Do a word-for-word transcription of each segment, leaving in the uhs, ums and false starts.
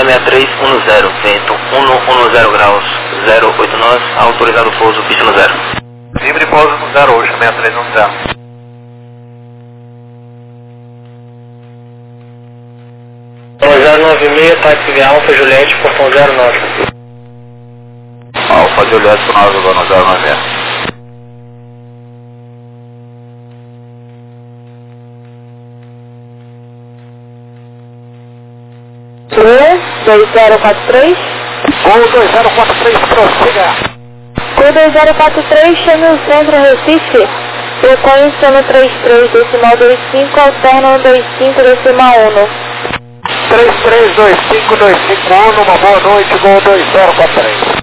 seis três um zero, vento cento e dez graus, zero oito nós, autorizado pouso, pista no zero. Livre pouso no zero oito, seis três um zero. zero nove seis, táxi via Alfa Juliette, portão zero nove. Alfa Juliette, nove, zona zero nove seis. dois zero quatro três. Gol dois zero quatro três, prossiga. Gol dois zero quatro três, chame o centro Recife. Frequência no trinta e três, decimal vinte e cinco, alterna no vinte e cinco, decimal um. três três dois cinco dois cinco um, uma boa noite, Gol dois zero quatro três.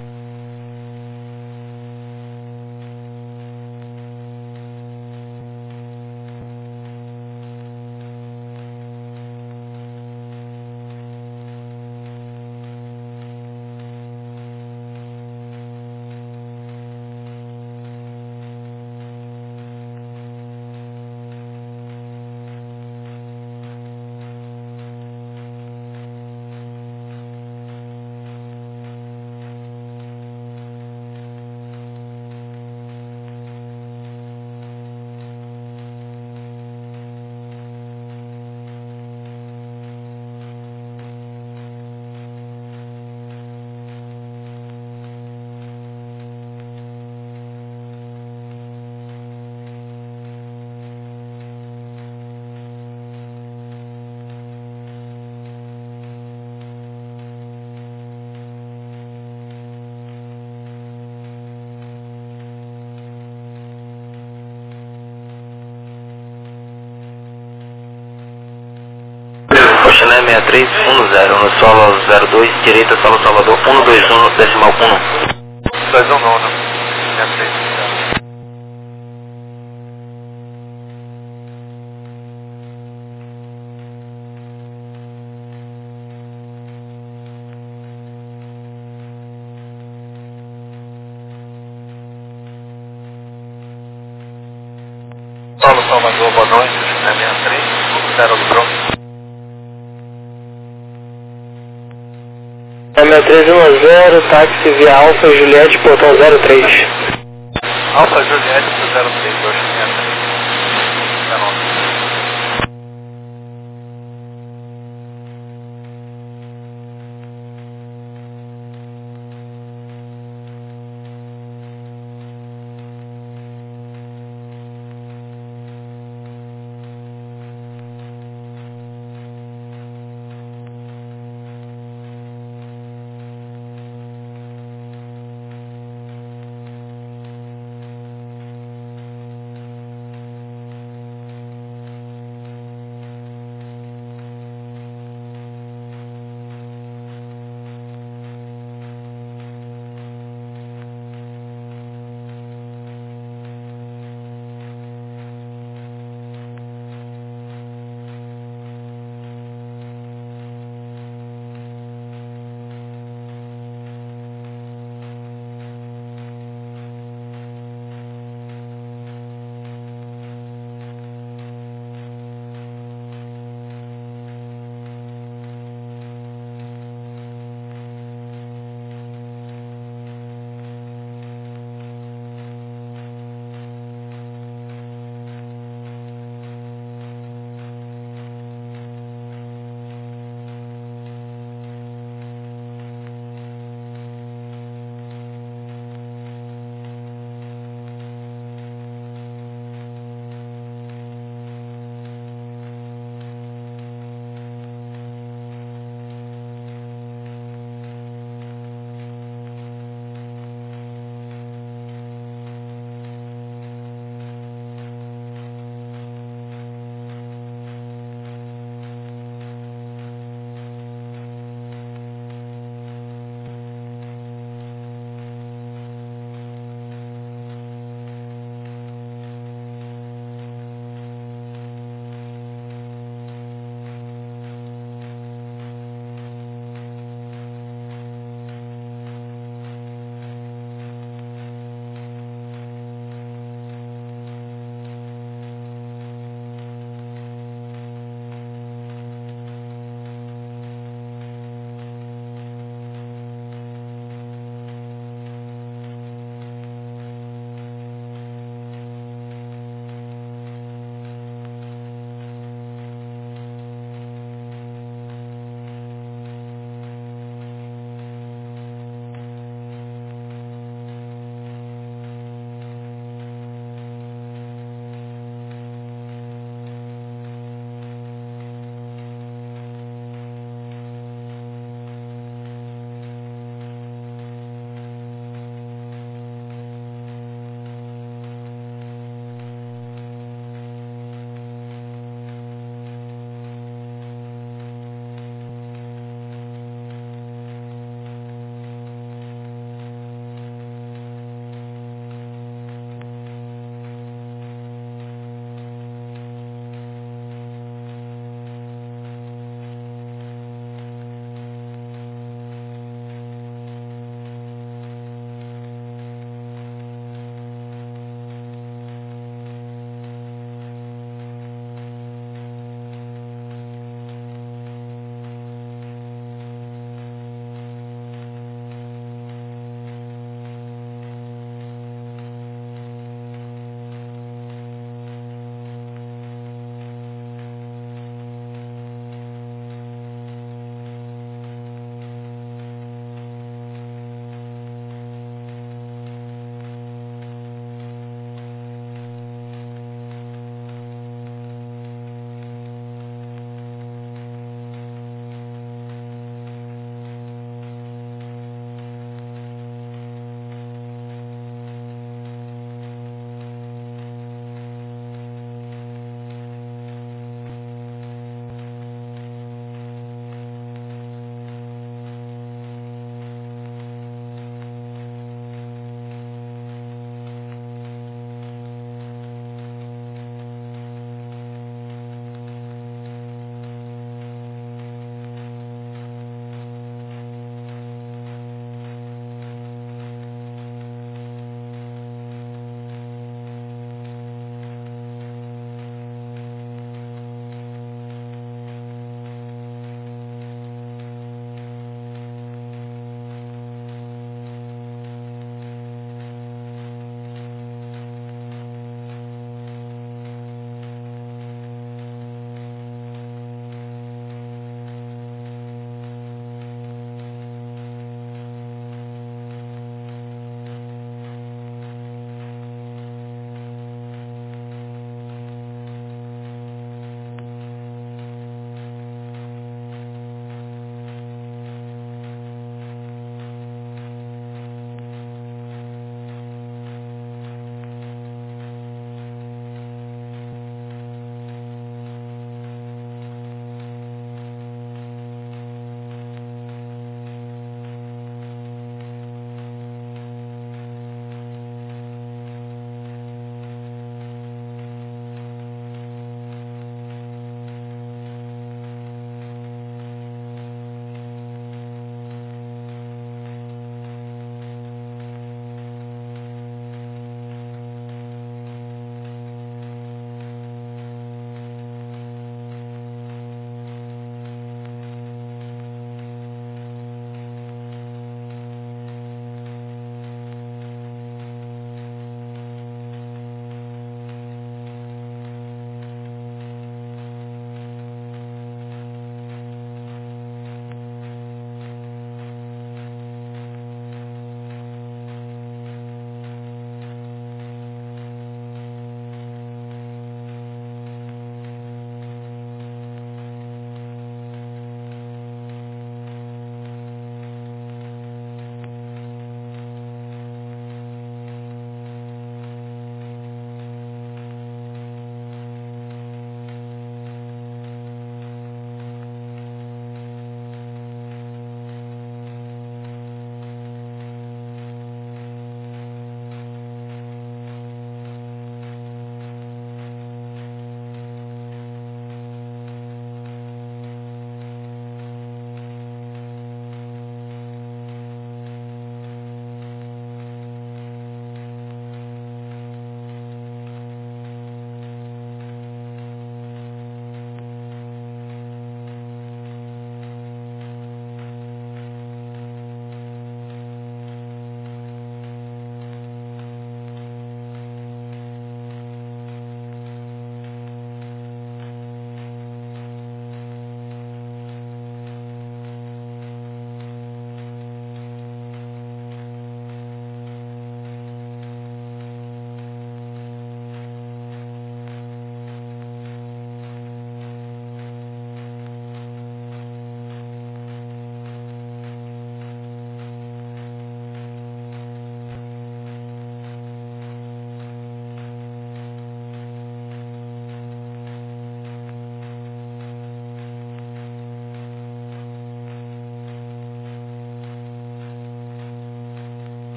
Oxané seis três um zero, no solo zero dois, direita, solo Salvador, um dois um, decimal um. dois um nove, seis três um zero. Solo Salvador, boa noite, seis três um zero do Bronx. seis três um zero, táxi via Alfa Juliette, portão zero três. Alfa Juliette zero três, dois seis três.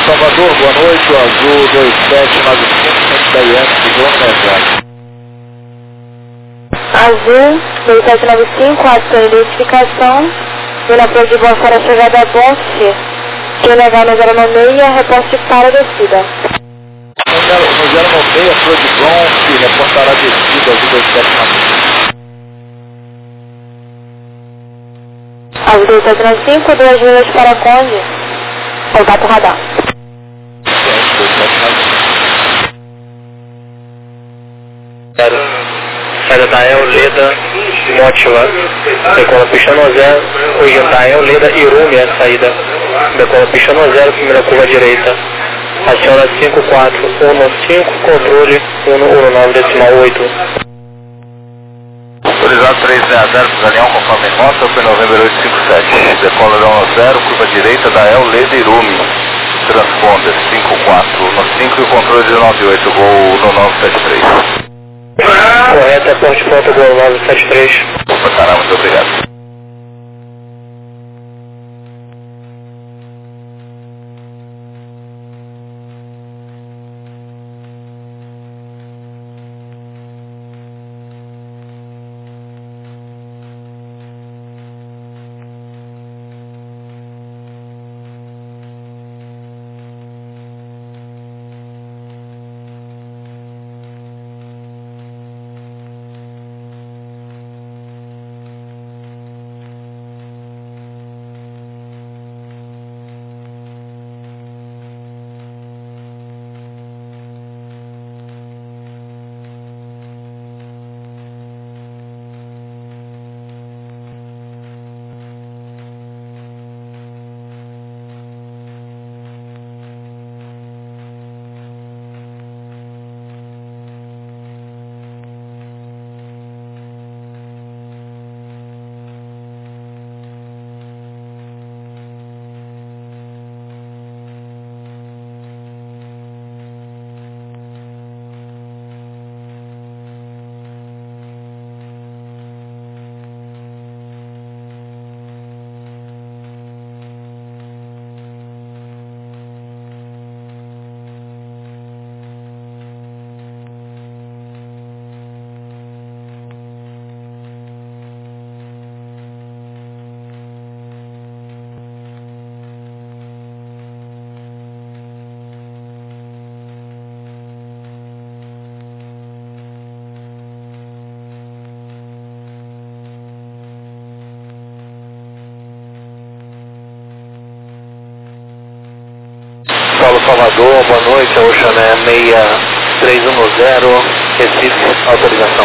Salvador, boa noite, o Azul dois sete nove cinco, da I F, ligou no mensagem. Azul dois sete nove cinco, a sua identificação, pela apoio de boa para a chegada a Bonte, que levar no zero nove seis, reposte para a descida. No zero nove seis, a sua de Bonte, reportará a descida, Azul dois sete nove cinco. Azul dois sete nove cinco, duas milhas para Conde, contato radar. Saída da El, Leda, Mótiva, decola pista no zero, hoje da El, Leda, Irumi é a saída, decola pista no zero, primeira curva direita, aciona cinco quatro um cinco, controle um um nove decimal oito. Autorizado três zero zero, Daniel, conforme nota, foi novembro oito cinco sete, decola da um zero, curva direita da El, Leda, Irumi, transponder cinco quatro um cinco e controle de nove oito, voo no nove sete três. Correto, é ponte ponto gol nove sete três. Opa, caramba, muito obrigado. Paulo Salvador, boa noite, a Ocean é seis três um zero, Recife, autorização.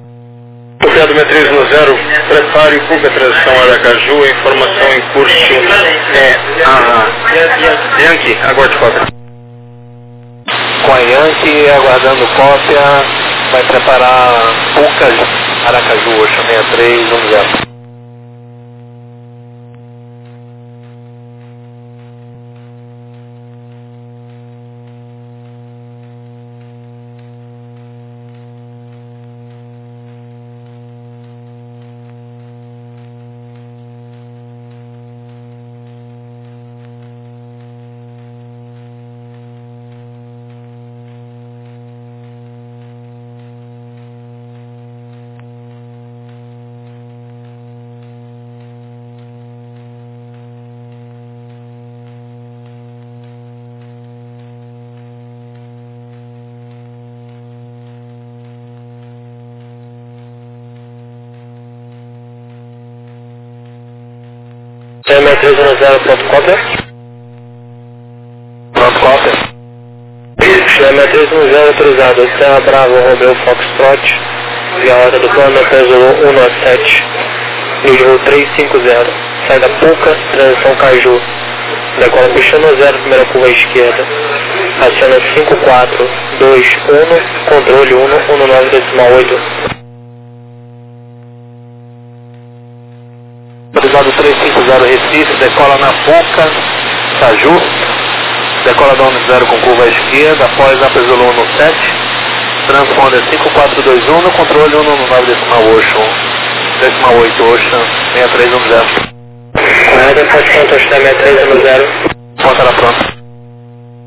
Obrigado, seis três um zero, prepare e cumpra a transição Aracaju, informação em curso é a Yankee, aguarde cópia. Com a Yankee, aguardando cópia, vai preparar Pucas, Aracaju, Ocean seis três um zero. seis três um zero, pronto cópia. Pronto cópia. seis três um zero autorizado, Serra Bravo, Romeo Foxtrot, via hora do plano, peso um nove sete, nível três cinco zero, sai da Puca, transição Caju, decola pista no zero, primeira curva à esquerda, aciona cinco quatro dois um, controle um um nove decimal oito. Autorizado três cinco zero Recife, decola na Puca, Caju, decola da um zero com curva à esquerda, após a Pesolo um sete, transponder cinco quatro dois um, no controle um nove decimal Ocean, decimal oito Ocean, seis três um zero. Correto, pode ponto, seis três um zero. Ponta na pronta.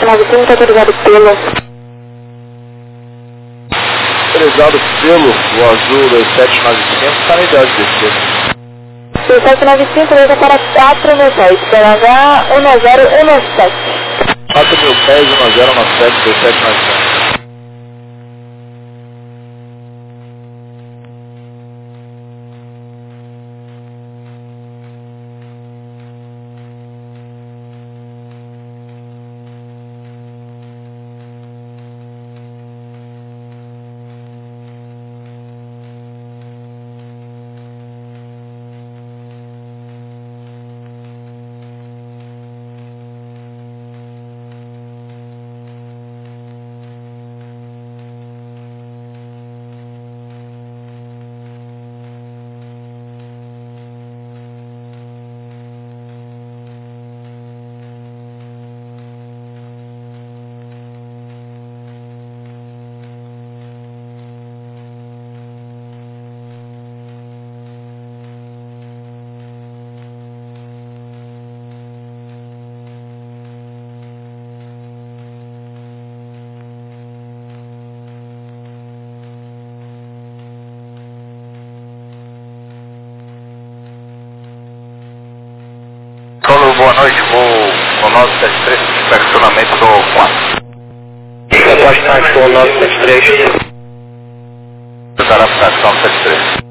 nove cinco, autorizado pelo. Autorizado pelo, o azul dois sete nove cinco, está na idade de descer. dois sete nove cinco, liga para quatro mil pés, P H um zero um sete. quatro mil pés, um zero um sete, dois sete nove cinco. Solo, boa noite, vou no nove sete três, estacionamento do quatro. Capaz táxi o nove sete três. Para a estação nove sete três.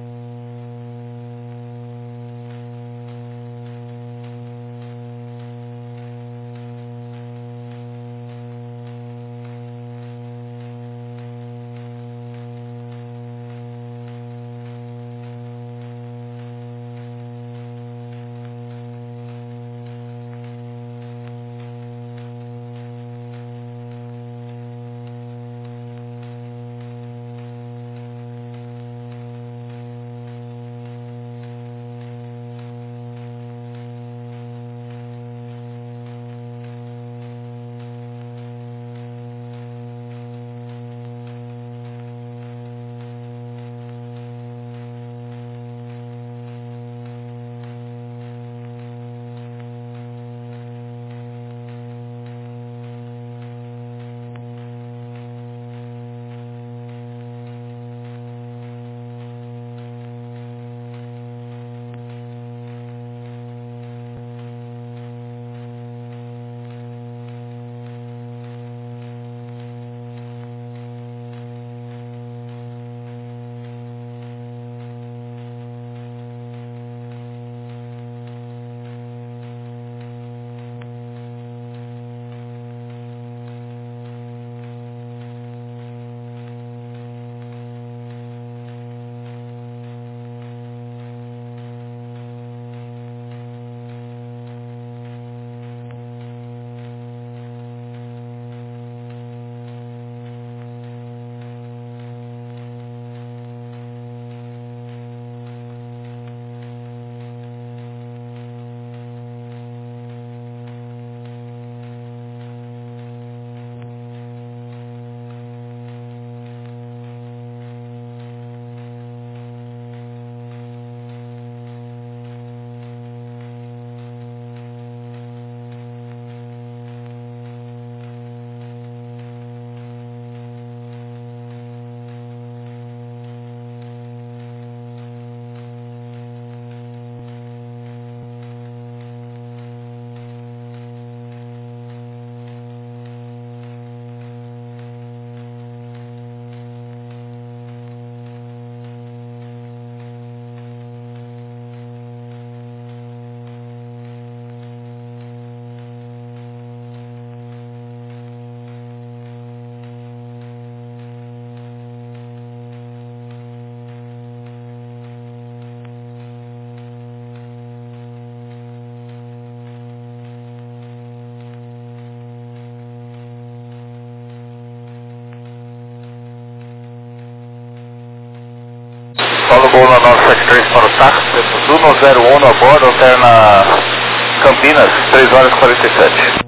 Paulo Gol na nove sete três para o táxi, temos um zero um a bordo, alterna Campinas, três horas e quarenta e sete.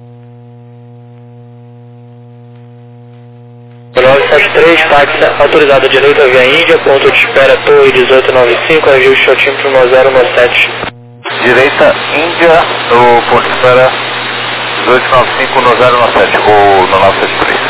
nove sete três, táxi autorizado direita via Índia, ponto de espera Torre dezoito noventa e cinco, ajuste altímetro um zero um sete. Direita Índia, do ponto de espera dezoito nove cinco no zero nove sete, ou no nove sete três.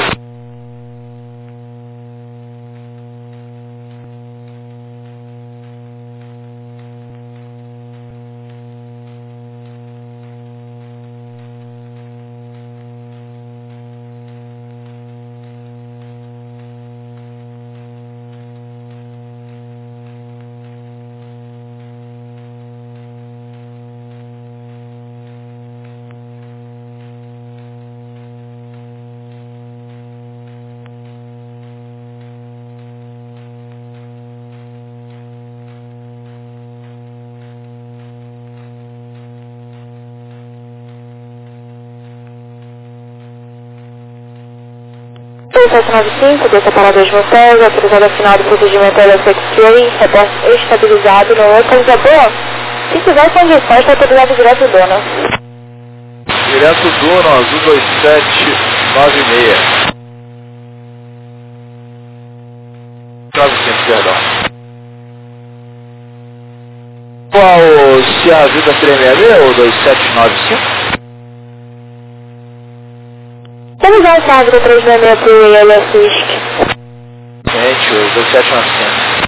sete nove cinco, desça para dois motéis, autorizada final do procedimento L S X-Ray, reporte estabilizado no localizador. Se tiver condições, está autorizado direto dono. Direto dono, azul dois sete nove seis. nove cinco, perdão. Qual se a vida tremer ou dois sete nove cinco? Vamos usar essa árvore três seis seis para o L S X. Gente, o dois sete nove cinco.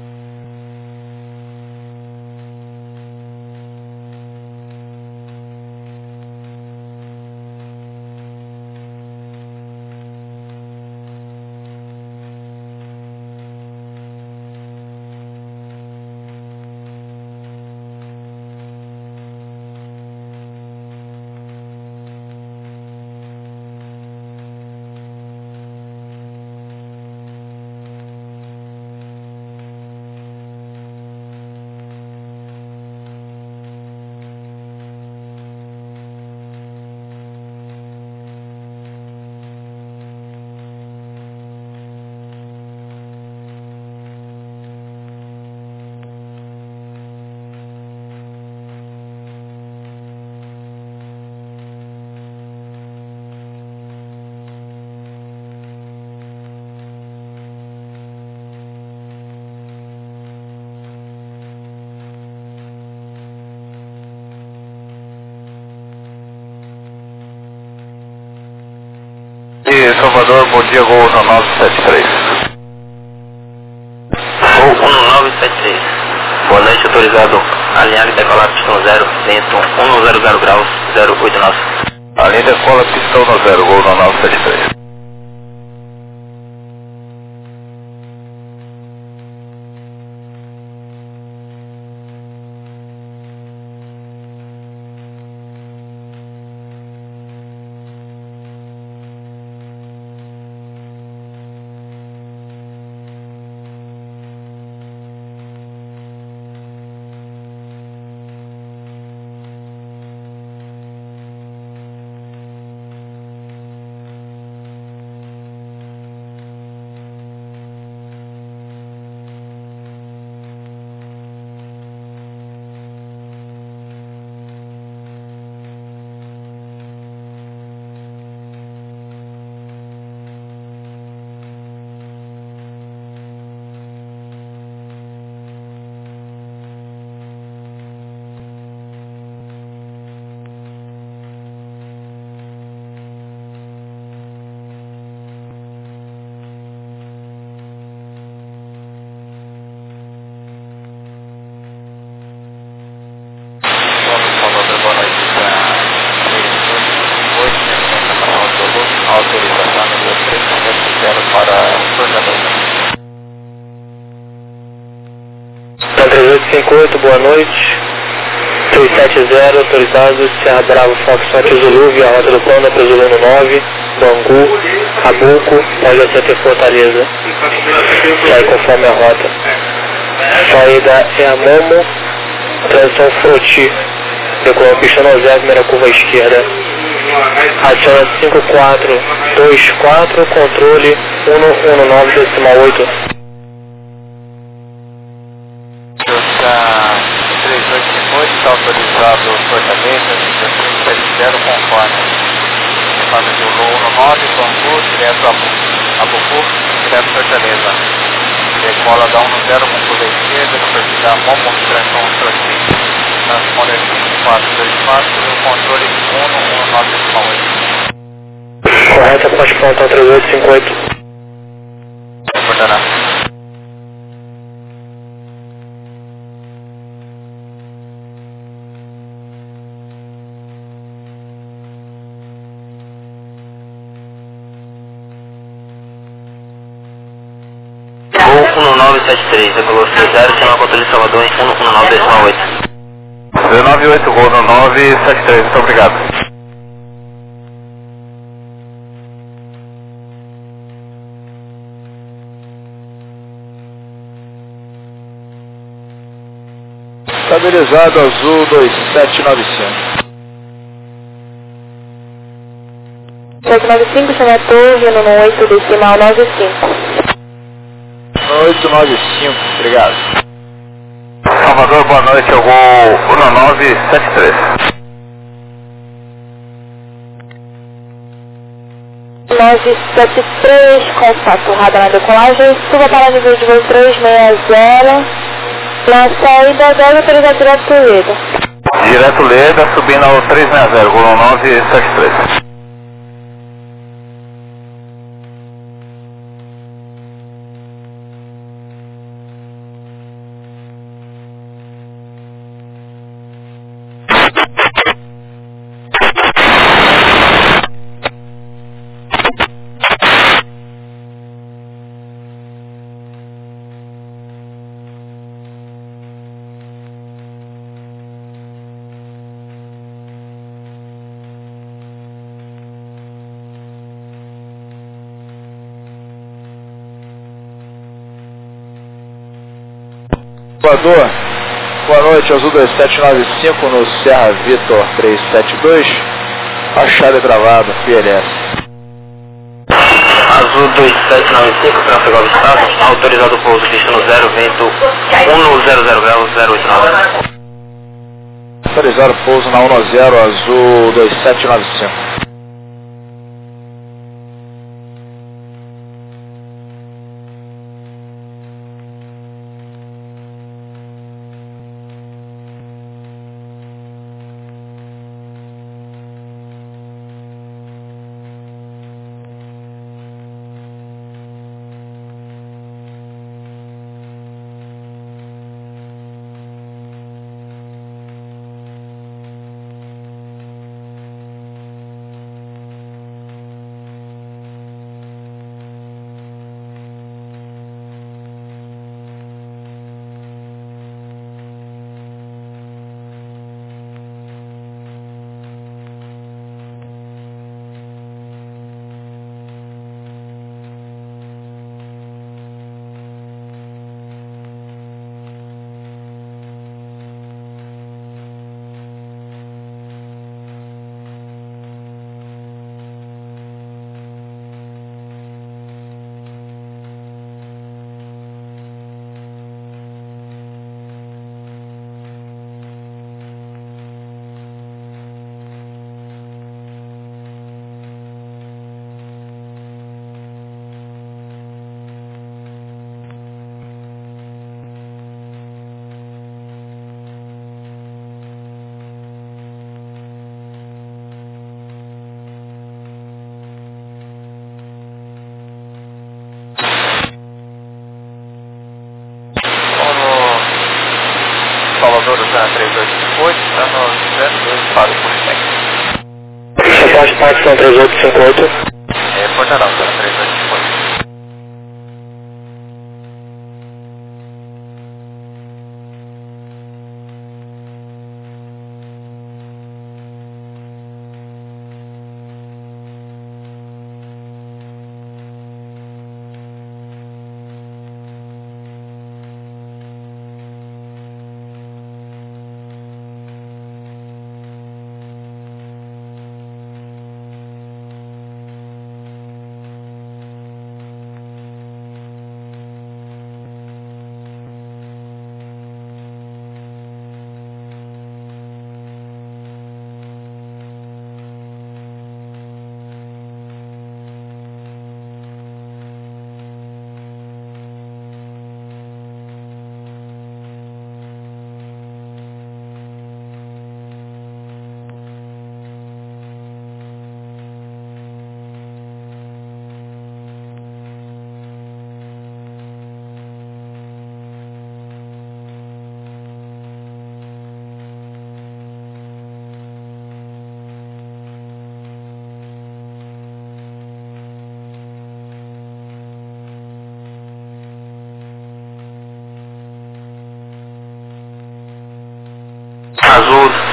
E Salvador, bom dia, Gol um nove sete três. Gol um nove sete três. Boa noite, autorizado. Alinhar e decolar pistão zero, dentro um zero zero graus, zero oito nove. Alinha e decola pistão no zero, Gol um nove sete três. Autorização número três sete zero para Fortaleza. três oito cinco oito, boa noite. três sete zero, autorizados, Serra Bravo, Foxtrot, Zulu, via rota do plano, para Zulu nove, Bangu, Abuco, pode até Fortaleza. Sai conforme a rota. Saída é a Momo, transição Froti, decolou pista no zero, primeira curva à esquerda. Aciona cinco quatro dois quatro, controle um um nove decimal oito. três oito cinco oito, está autorizado Fortaleza, três sete zero conforme. Faz o Zulu um nove, Bangu, direto a Abucu, direto Fortaleza. Decola da um zero com curva à esquerda, depois da Momo, transição Froti. Transponder cinco quatro dois quatro, o controle um um nove oito. Correta, pode plantar três oito cinco oito. Reportará. Gol um nove sete três, decolou zero, chama controle de Salvador em um um nove dois oito. dezenove oito, Gol no nove sete três, muito obrigado. Estabilizado azul dois sete nove cinco. sete nove cinco, chama a torre, no oito, decimal nove cinco. oito nove cinco, obrigado. Salvador, boa noite, eu vou um nove sete três. nove sete três, contato radar na decolagem, suba para nível de voo três seis zero, na saída deve autorizar direto Leda. Direto Leda, subindo ao três seis zero, Gol um nove sete três. Salvador, boa noite, azul dois sete nove cinco no Serra Vitor três sete dois, achado e travado, P L S. Azul dois sete nove cinco, tráfego ao estado, autorizado o pouso, destino zero, vento um zero zero graus, zero oito nove. Autorizado pouso na um zero, azul dois sete nove cinco. Salvador, três oito cinco oito, está no zero dois para o Politécnico. Suporte Paxton três oito cinco oito. É, Portarão, três oito cinco oito.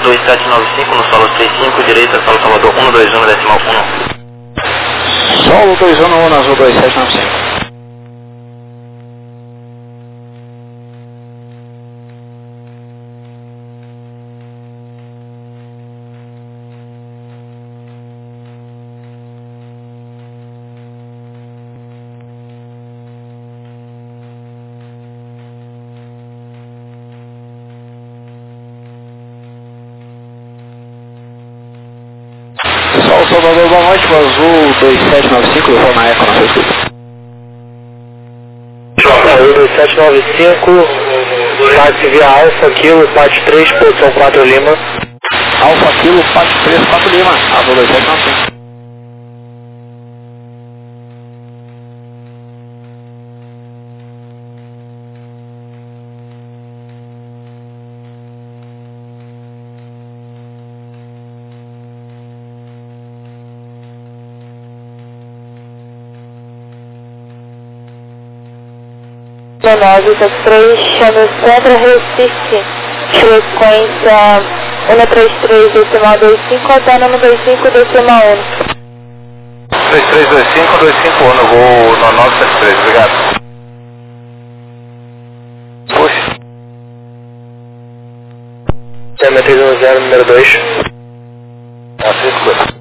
dois sete nove cinco no solo três cinco, direita, solo Salvador um dois um, decimal um. Solo dois um um, azul dois sete nove cinco. Pessoal, Salvador, boa noite, azul dois sete nove cinco, eu vou na Eco, na sua escuta. Azul dois sete nove cinco, táxi via Alfa Kilo, parte três, posição quatro Lima. Alfa Kilo, parte três, quatro Lima, azul dois sete nove cinco. nove sete três, chame Centro Recife, frequência um três três, decimal dois cinco, autônomo dois cinco, decimal um. três três dois cinco, dois cinco um, voo no nove sete três, obrigado. Puxa. C M três um zero, número dois. Assim, coisa.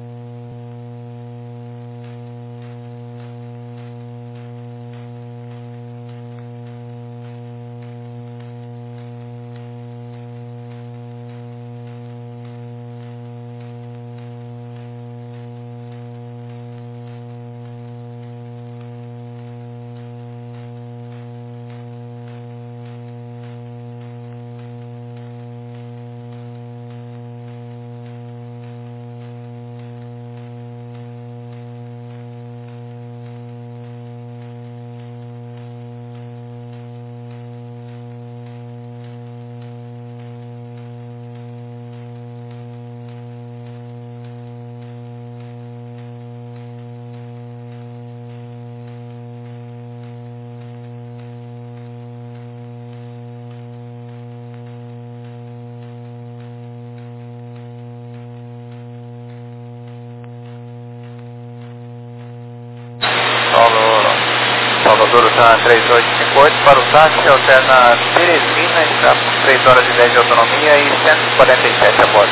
Salvador, está três oito cinco oito, para o táxi, alterna Teresina, está com três horas e dez de autonomia e cento e quarenta e sete a bordo.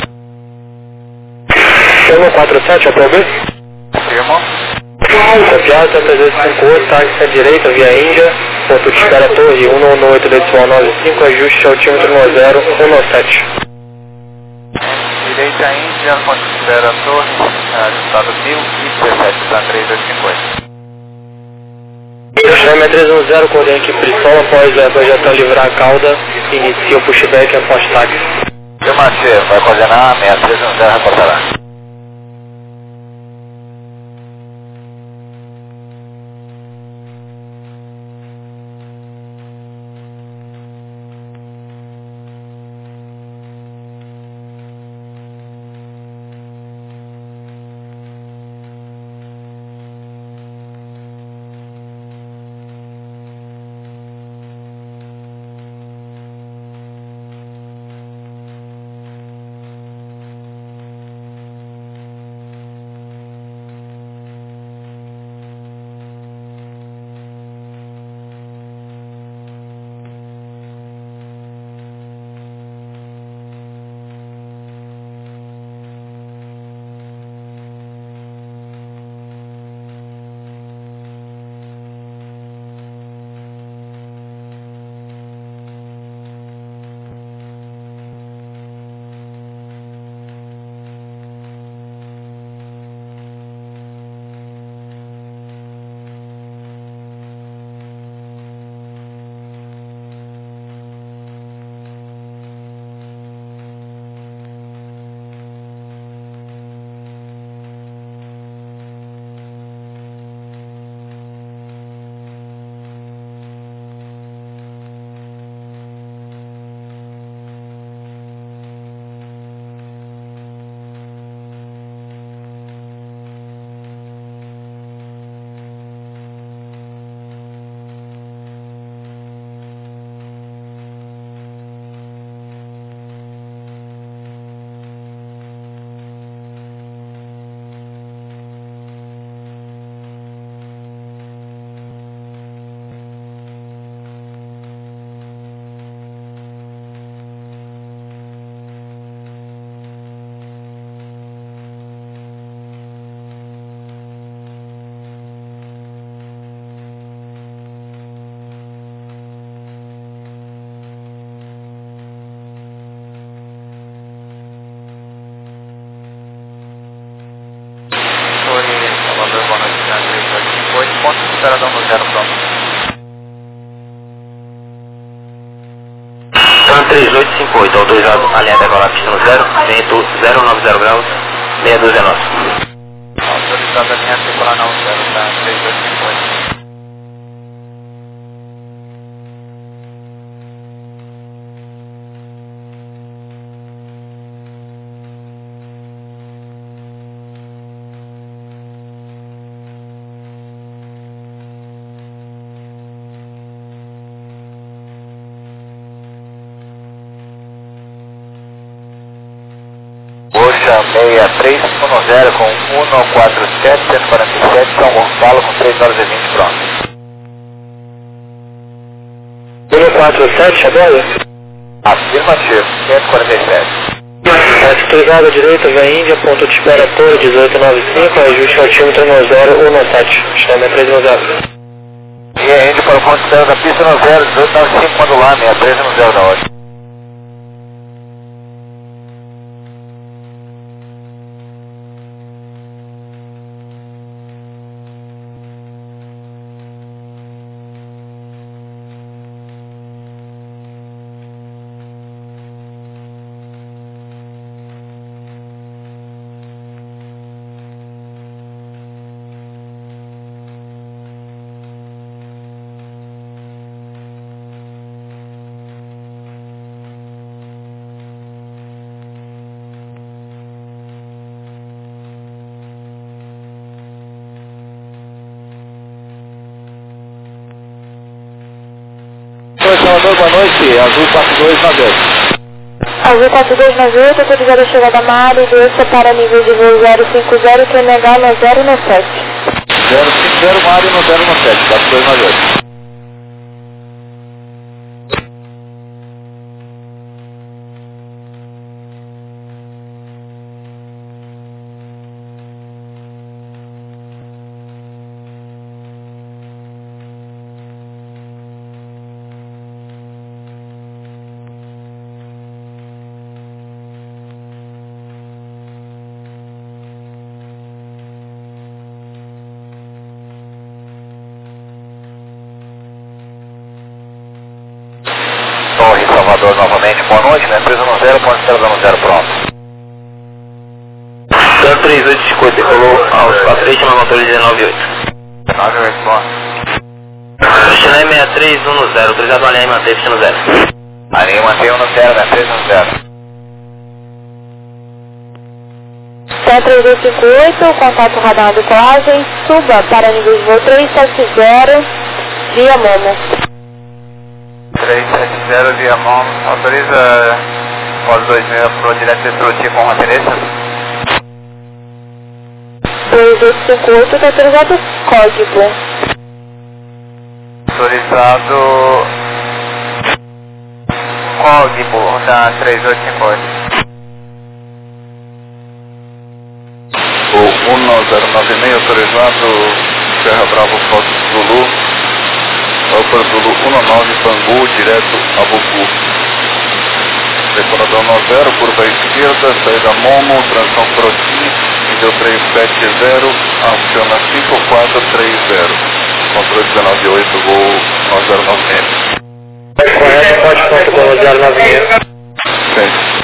um quatro sete, aprove? Firmo. Confiado, três oito cinco oito, táxi à direita, via Índia, ponto de espera Torre um um oito, decimal nove cinco, ajuste altímetro um zero um sete. Direita Índia, ponto de espera Torre, estado mil e dezessete, está três oito cinco oito. Chame três um zero, coordene aqui Prissola, após a projeção livrar a cauda, inicia o pushback após táxi. Eu marchei, vai coordenar, seis três um zero, reportará. oito, autorizado a linha decolar pista no zero, vento zero nove zero graus, meia dúzia nossa. Autorizado a linha decolar na zero, tá? três dois cinco oito. Poxa, seis três um zero com um quatro sete, cento e quarenta e sete, São Gonçalo com três horas e vinte, pronto. um quatro sete, agora? Afirmativo, cento e quarenta e sete. Autorizado à direita, via Índia, ponto de espera, torre dezoito noventa e cinco, ajuste altímetro no zero um sete, chama três um zero. E a Índia para o ponto de espera da pista no zero, dezoito noventa e cinco, modular, sessenta e três no zero da hora. Oi, Salvador, boa noite. Azul quatro dois nove oito. Azul quatro dois nove oito, autorizado a chegada Mário, desça para nível de voo zero cinco zero, Q N H no zero no sete. zero cinco zero, Mário no zero no sete, quatro dois nove oito. Torre Salvador novamente, boa noite, né? três um zero, ponto zero zero, pronto. Então três oito cinco oito, decolou aos quatro três, chama motor dezenove oito. nove oito, bom. Chile seis três um zero, autorizado a linha manter pista no zero. A linha mantém um no zero, né? três um zero. T três dois cinco oito, contato radar de decolagem, suba para nível de voo três sete zero, via Momo. três sete zero via mão, autoriza pós dois mil para o direto destrutivo com referência. três dois cinco oito, está autorizado código. Autorizado código da três oito cinco oito. O um zero nove seis autorizado Serra Bravo Fox Zulu, Alfa Zulu um nove Bangu, direto a Bucu. Decorador no zero, curva esquerda, saída Momo, transição Proti, nível três sete zero, aciona cinco quatro três zero. Controle dezenove oito, voo nove zero nove seis. Correto, pode ponto com zero nove seis. Sim.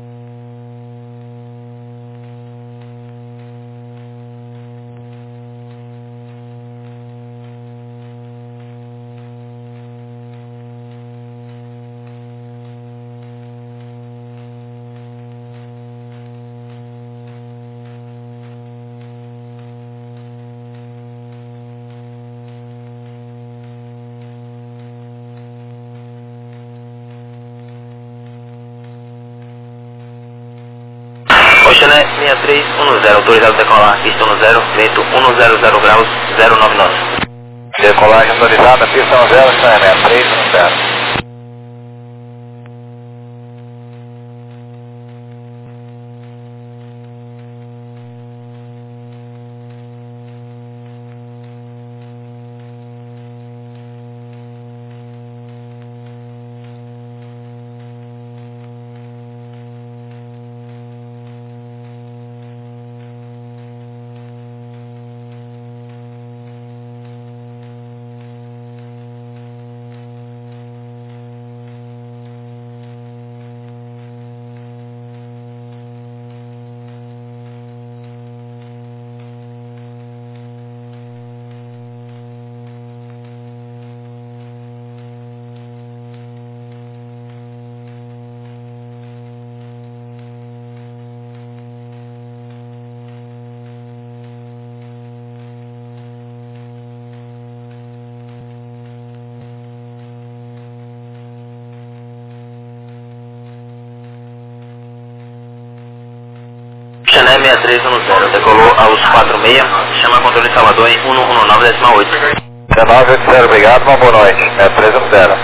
Oxané seis três um zero, autorizado a decolar, pista no zero, vento um zero zero graus, zero nove nove. Decolagem autorizada, pista no zero, Oxané três um zero. três um zero, decolou aos quatro e meia, chama controle Salvador em um um nove décima oito. nove oito zero, obrigado, uma boa noite, seis três um zero.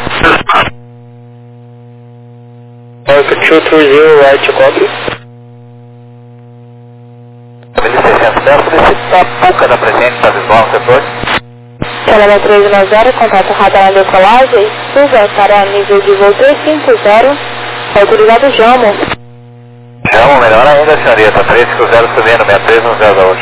Marca dois três zero, right, copy. mil e seiscentos zero, solicita a PUCA da presente para visual no setor. Telema três um zero, contato radar na decolagem, suba para nível de voo três cinco zero, autorizado Jamo. Jamo, melhor ainda, senhorita, três cinco zero subindo, seis três um zero da hoje.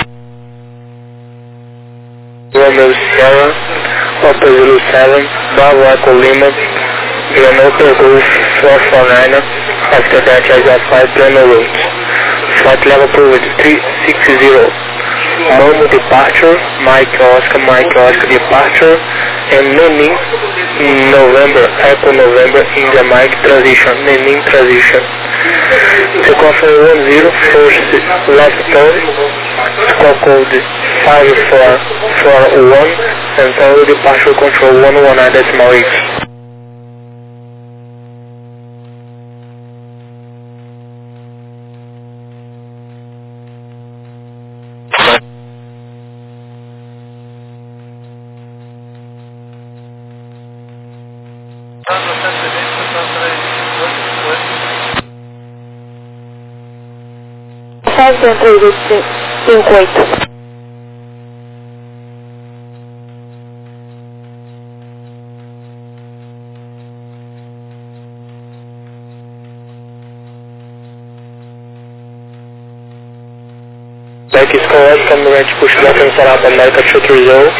Romeo Sierra, Alpha zero sete, Bravo Echo Lima, Grenoble Golf four four nine, after that I got five Breno routes. Flight level approved three six zero. Momo departure, Mike Oscar, Mike Oscar departure, and Nenin November, Echo November, India Mike transition, Nenin transition. Takeoff one zero, first left turn, score code five four four one, and total departure control one one nine decimal eight. sete três cinco oito. Back is correct, come ready to push back and set up America two three zero.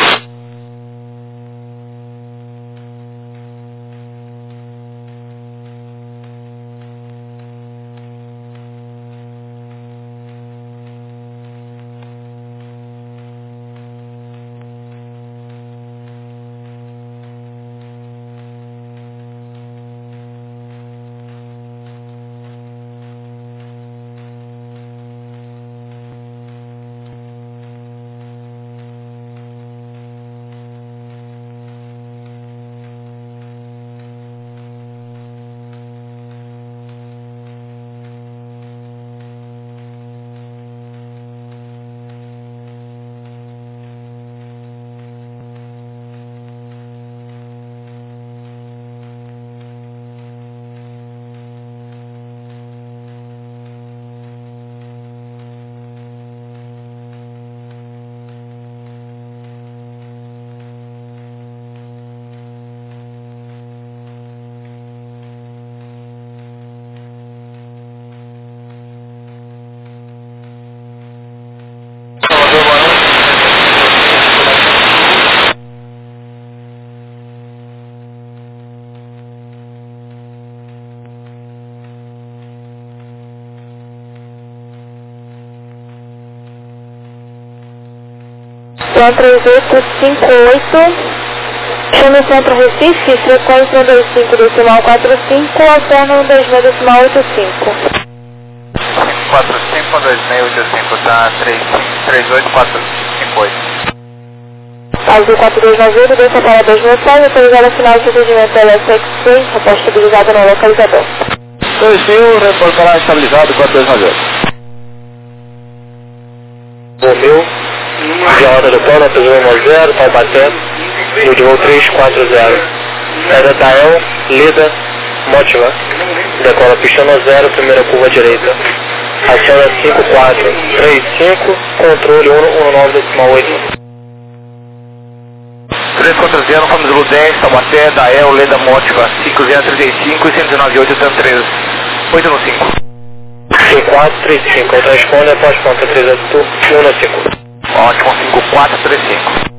um três oito cinco oito, chama Centro Recife, frequência um dois cinco decimal quatro cinco, alterno um dois seis decimal oito cinco. quatro cinco um dois seis oito cinco, tá três oito quatro cinco oito. Azul quatro dois nove oito, desça para dois mil cem, autorizada final de atendimento L S X, repórter estabilizado no localizador. dois mil, reportará estabilizado quatro dois nove oito. Romeu, via rota do plano, P um zero, Taubaté, no de voo três quatro zero. Saída Tael, Lida, Motiva, decola pistão zero, primeira curva direita. Aciona cinco quatro três cinco, controle um um nove decimal oito. três quatro zero, Famos Zulu dez, Taubaté, Dael, Leda, Motiva, cinco zero três cinco e cento e nove oito, tanto três oito no cinco. cinco quatro três cinco, responde após ponta três oito um no cinco. Ótimo, cinco quatro três cinco.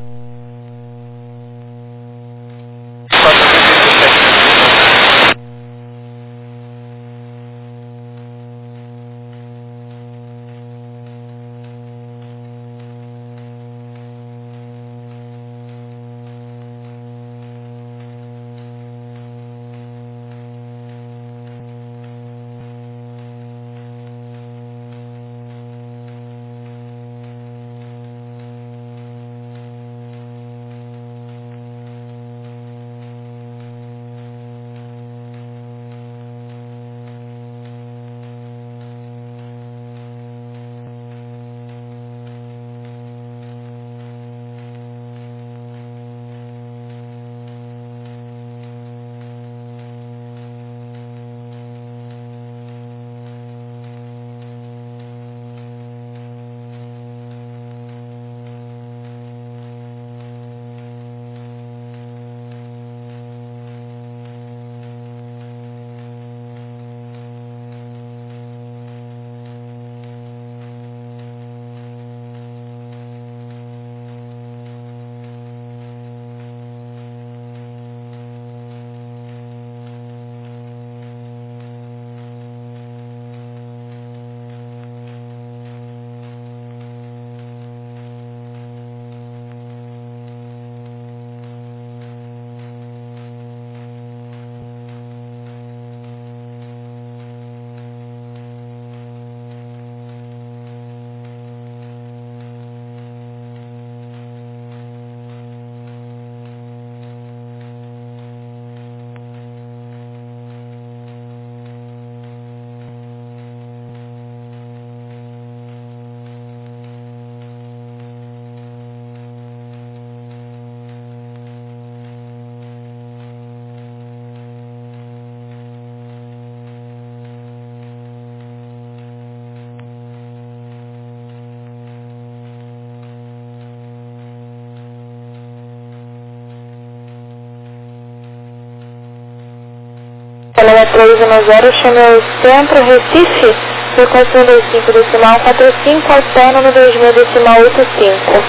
Chama três um zero, chama Centro, Recife, frequência um cinco decimal quatro cinco, alterno no dois mil decimal oito cinco.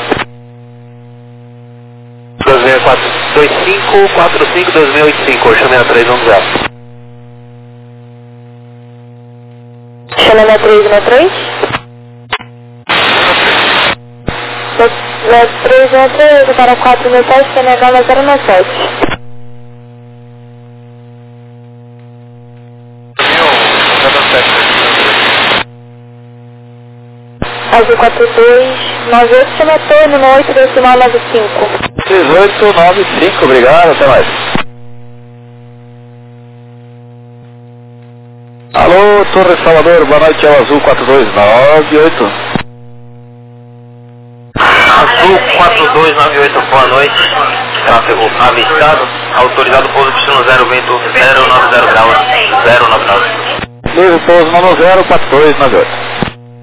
dois seis quatro dois cinco quatro cinco dois mil e oitenta e cinco, chama três um zero. Chama três um três? três um três, para quatro mil pés, que é negada zero nove sete. Azul quatro dois nove oito, chama Torno no oito decimal nove cinco. dezoito nove cinco, obrigado, até mais. Alô, Torre Salvador, boa noite, é o Azul quatro dois nove oito. Azul quatro dois nove oito, boa noite. Tráfego avistado, autorizado pouso destino zero, vento zero nove zero graus, zero nove nove. Livre pouso Mano zero quatro dois nove oito.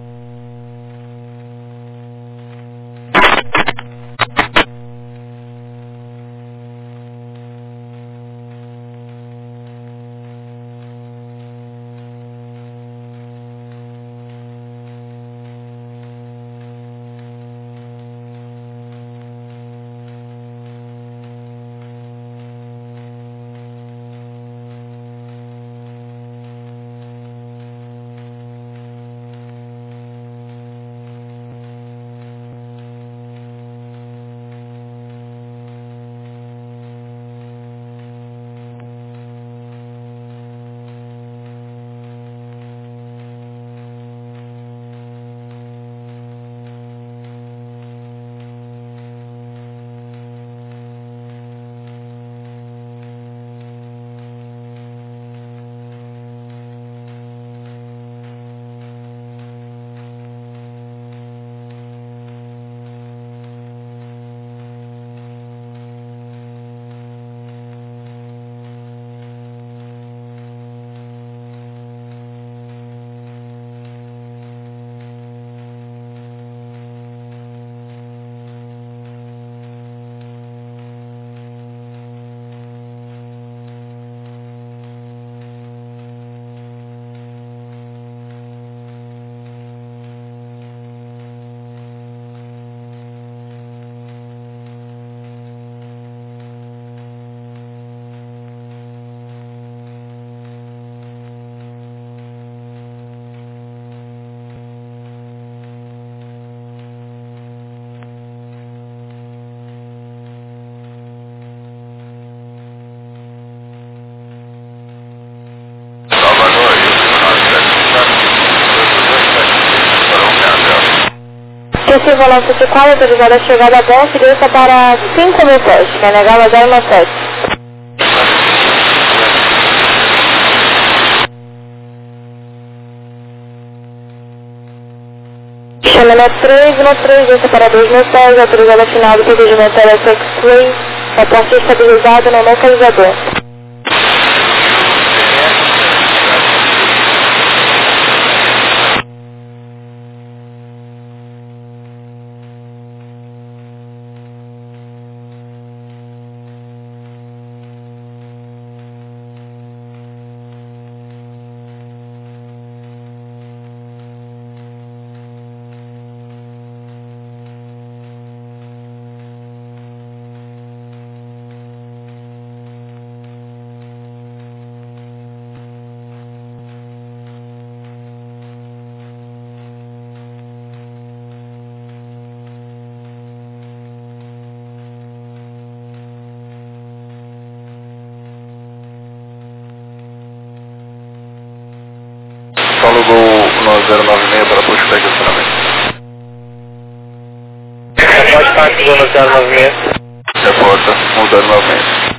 Esse volante de qual autorizada a chegada a Golf deixa para cinco mil pés, que é negada zero nove sete. Chama três um três, deixa para dois mil pés, autorizada final do procedimento L S X-Ray, reporte estabilizado no localizador. Paulo Gol nove zero nove seis para pushback e acionamento. Pode táxi Gol nove zero nove seis. Reporta um zero nove seis.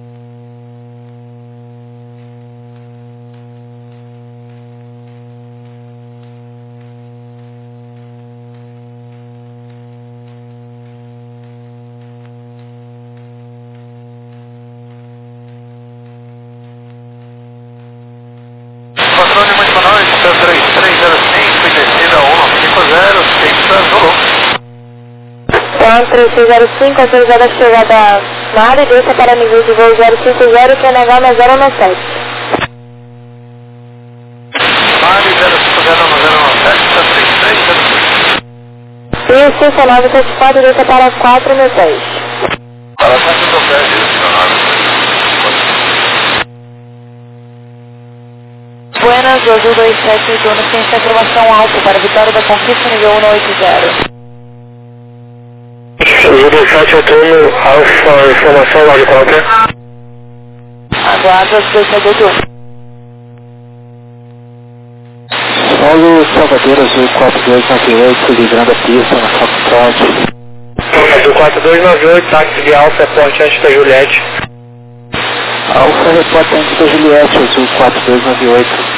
três três zero cinco, descida um cinco zero, cinco Azul. Então, três seis zero cinco, autorizada a chegada na área e deixa para nível de voo zero cinco zero, que é negar na zero nove sete. Pista nove sete quatro, desça para quatro mil pés. Ela está aqui no pé disso, Buenas, Azul dois sete oito um, ciência informação alta para Vitória da Conquista, nível um oito zero. Azul dois sete oito um, Alfa, informação lá de qualquer. Aguarda, dois sete oito um. Solo Salvador Azul quatro dois nove oito, livrando a pista na Foxtrot. Azul quatro dois nove oito, táxi de Alfa, reporte antes da Juliette. Alfa, reporte antes da Juliette, Azul quatro dois nove oito.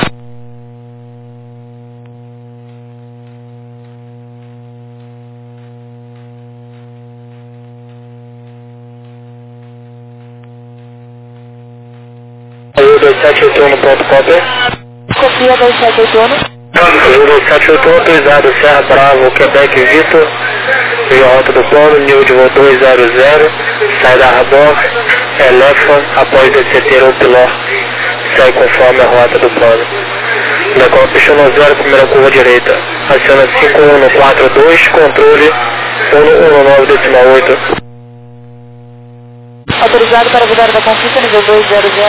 Azul dois sete oito um no ponto copy. Copia dois sete oito um. Azul dois sete oito um, autorizado Serra Bravo, Quebec Vitor. Veio a rota do plano, nível de voo dois zero zero, sai da Rabor, Elefant, após descer o Piló, sai conforme a rota do plano. Decola pistola zero, primeira curva direita, aciona cinco um no quatro dois, controle um um nove decimal oito. Autorizado para Vitória da Conquista, nível dois zero zero.